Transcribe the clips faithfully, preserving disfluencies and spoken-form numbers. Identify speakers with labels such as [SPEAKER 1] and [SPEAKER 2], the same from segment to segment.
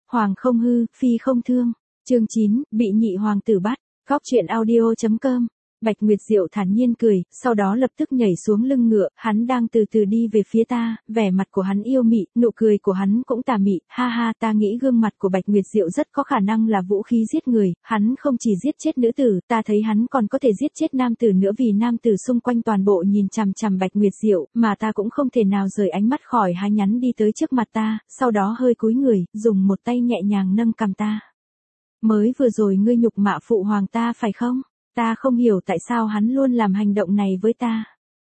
[SPEAKER 1] Hoàng không hư, phi không thương. Chương chín, bị nhị hoàng tử bắt. Góc truyện audio chấm com. Bạch Nguyệt Diệu thản nhiên cười, sau đó lập tức nhảy xuống lưng ngựa, hắn đang từ từ đi về phía ta, vẻ mặt của hắn yêu mị, nụ cười của hắn cũng tà mị, ha ha, ta nghĩ gương mặt của Bạch Nguyệt Diệu rất có khả năng là vũ khí giết người, hắn không chỉ giết chết nữ tử, ta thấy hắn còn có thể giết chết nam tử nữa vì nam tử xung quanh toàn bộ nhìn chằm chằm Bạch Nguyệt Diệu, mà ta cũng không thể nào rời ánh mắt khỏi hai nhắn đi tới trước mặt ta, sau đó hơi cúi người, dùng một tay nhẹ nhàng nâng cằm ta. Mới vừa rồi ngươi nhục mạ phụ hoàng ta phải không? Ta không hiểu tại sao hắn luôn làm hành động này với ta.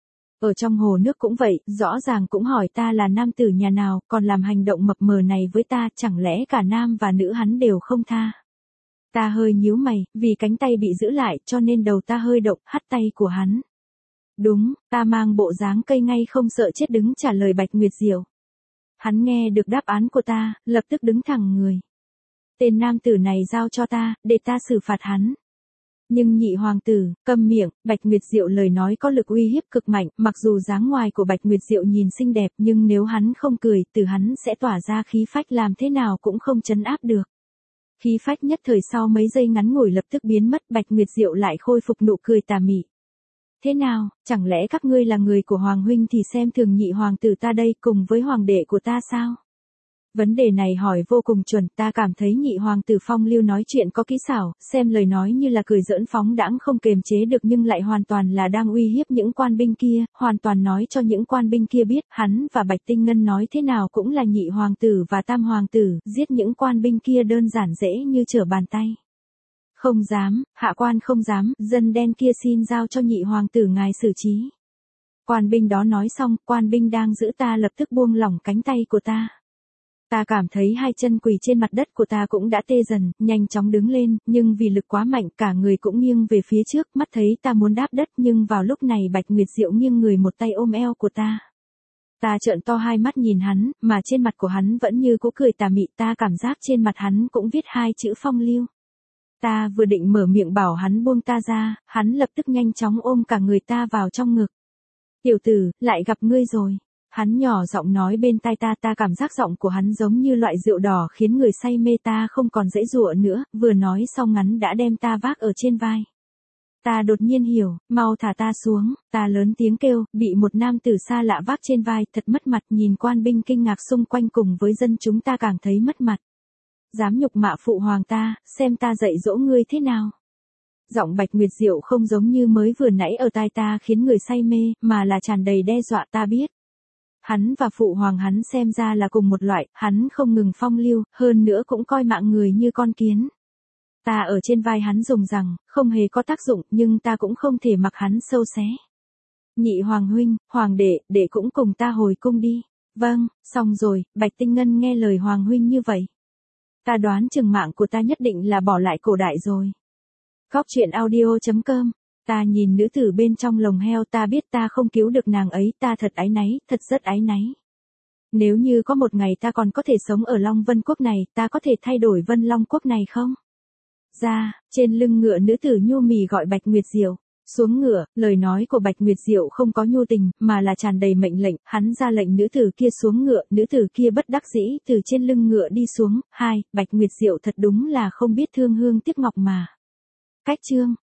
[SPEAKER 1] Ở trong hồ nước cũng vậy, rõ ràng cũng hỏi ta là nam tử nhà nào, còn làm hành động mập mờ này với ta, chẳng lẽ cả nam và nữ hắn đều không tha. Ta hơi nhíu mày, vì cánh tay bị giữ lại cho nên đầu ta hơi động, hắt tay của hắn. Đúng, ta mang bộ dáng cây ngay không sợ chết đứng trả lời Bạch Nguyệt Diệu. Hắn nghe được đáp án của ta, lập tức đứng thẳng người. Tên nam tử này giao cho ta, để ta xử phạt hắn. Nhưng nhị hoàng tử, câm miệng, Bạch Nguyệt Diệu lời nói có lực uy hiếp cực mạnh, mặc dù dáng ngoài của Bạch Nguyệt Diệu nhìn xinh đẹp nhưng nếu hắn không cười, từ hắn sẽ tỏa ra khí phách làm thế nào cũng không trấn áp được. Khí phách nhất thời sau mấy giây ngắn ngủi lập tức biến mất, Bạch Nguyệt Diệu lại khôi phục nụ cười tà mị. Thế nào, chẳng lẽ các ngươi là người của Hoàng huynh thì xem thường nhị hoàng tử ta đây cùng với hoàng đệ của ta sao? Vấn đề này hỏi vô cùng chuẩn, ta cảm thấy nhị hoàng tử Phong Lưu nói chuyện có kỹ xảo, xem lời nói như là cười giỡn phóng đãng không kềm chế được nhưng lại hoàn toàn là đang uy hiếp những quan binh kia, hoàn toàn nói cho những quan binh kia biết, hắn và Bạch Tinh Ngân nói thế nào cũng là nhị hoàng tử và tam hoàng tử, giết những quan binh kia đơn giản dễ như trở bàn tay. Không dám, hạ quan không dám, dân đen kia xin giao cho nhị hoàng tử ngài xử trí. Quan binh đó nói xong, quan binh đang giữ ta lập tức buông lỏng cánh tay của ta. Ta cảm thấy hai chân quỳ trên mặt đất của ta cũng đã tê dần, nhanh chóng đứng lên, nhưng vì lực quá mạnh cả người cũng nghiêng về phía trước, mắt thấy ta muốn đáp đất nhưng vào lúc này Bạch Nguyệt Diệu nghiêng người một tay ôm eo của ta. Ta trợn to hai mắt nhìn hắn, mà trên mặt của hắn vẫn như cũ cười tà mị, ta cảm giác trên mặt hắn cũng viết hai chữ Phong Lưu. Ta vừa định mở miệng bảo hắn buông ta ra, hắn lập tức nhanh chóng ôm cả người ta vào trong ngực. Tiểu tử, lại gặp ngươi rồi. Hắn nhỏ giọng nói bên tai ta, ta cảm giác giọng của hắn giống như loại rượu đỏ khiến người say mê, ta không còn dãy dụa nữa, vừa nói xong hắn đã đem ta vác ở trên vai. Ta đột nhiên hiểu, mau thả ta xuống, ta lớn tiếng kêu, bị một nam tử xa lạ vác trên vai, thật mất mặt, nhìn quan binh kinh ngạc xung quanh cùng với dân chúng ta càng thấy mất mặt. Dám nhục mạ phụ hoàng ta, xem ta dạy dỗ ngươi thế nào. Giọng Bạch Nguyệt Diệu không giống như mới vừa nãy ở tai ta khiến người say mê, mà là tràn đầy đe dọa, ta biết. Hắn và phụ hoàng hắn xem ra là cùng một loại, hắn không ngừng phong lưu, hơn nữa cũng coi mạng người như con kiến. Ta ở trên vai hắn dùng rằng, không hề có tác dụng, nhưng ta cũng không thể mặc hắn sâu xé. Nhị hoàng huynh, hoàng đệ, đệ cũng cùng ta hồi cung đi. Vâng, xong rồi, Bạch Tinh Ngân nghe lời hoàng huynh như vậy. Ta đoán chừng mạng của ta nhất định là bỏ lại cổ đại rồi. Góc truyện audio chấm com. Ta nhìn nữ tử bên trong lồng heo, ta biết ta không cứu được nàng ấy, ta thật áy náy, thật rất áy náy. Nếu như có một ngày ta còn có thể sống ở Long Vân Quốc này, ta có thể thay đổi Vân Long Quốc này không? Ra, trên lưng ngựa nữ tử nhu mì gọi Bạch Nguyệt Diệu. Xuống ngựa, lời nói của Bạch Nguyệt Diệu không có nhu tình, mà là tràn đầy mệnh lệnh, hắn ra lệnh nữ tử kia xuống ngựa, nữ tử kia bất đắc dĩ từ trên lưng ngựa đi xuống. Hai, Bạch Nguyệt Diệu thật đúng là không biết thương hương tiếc ngọc mà. Cách chương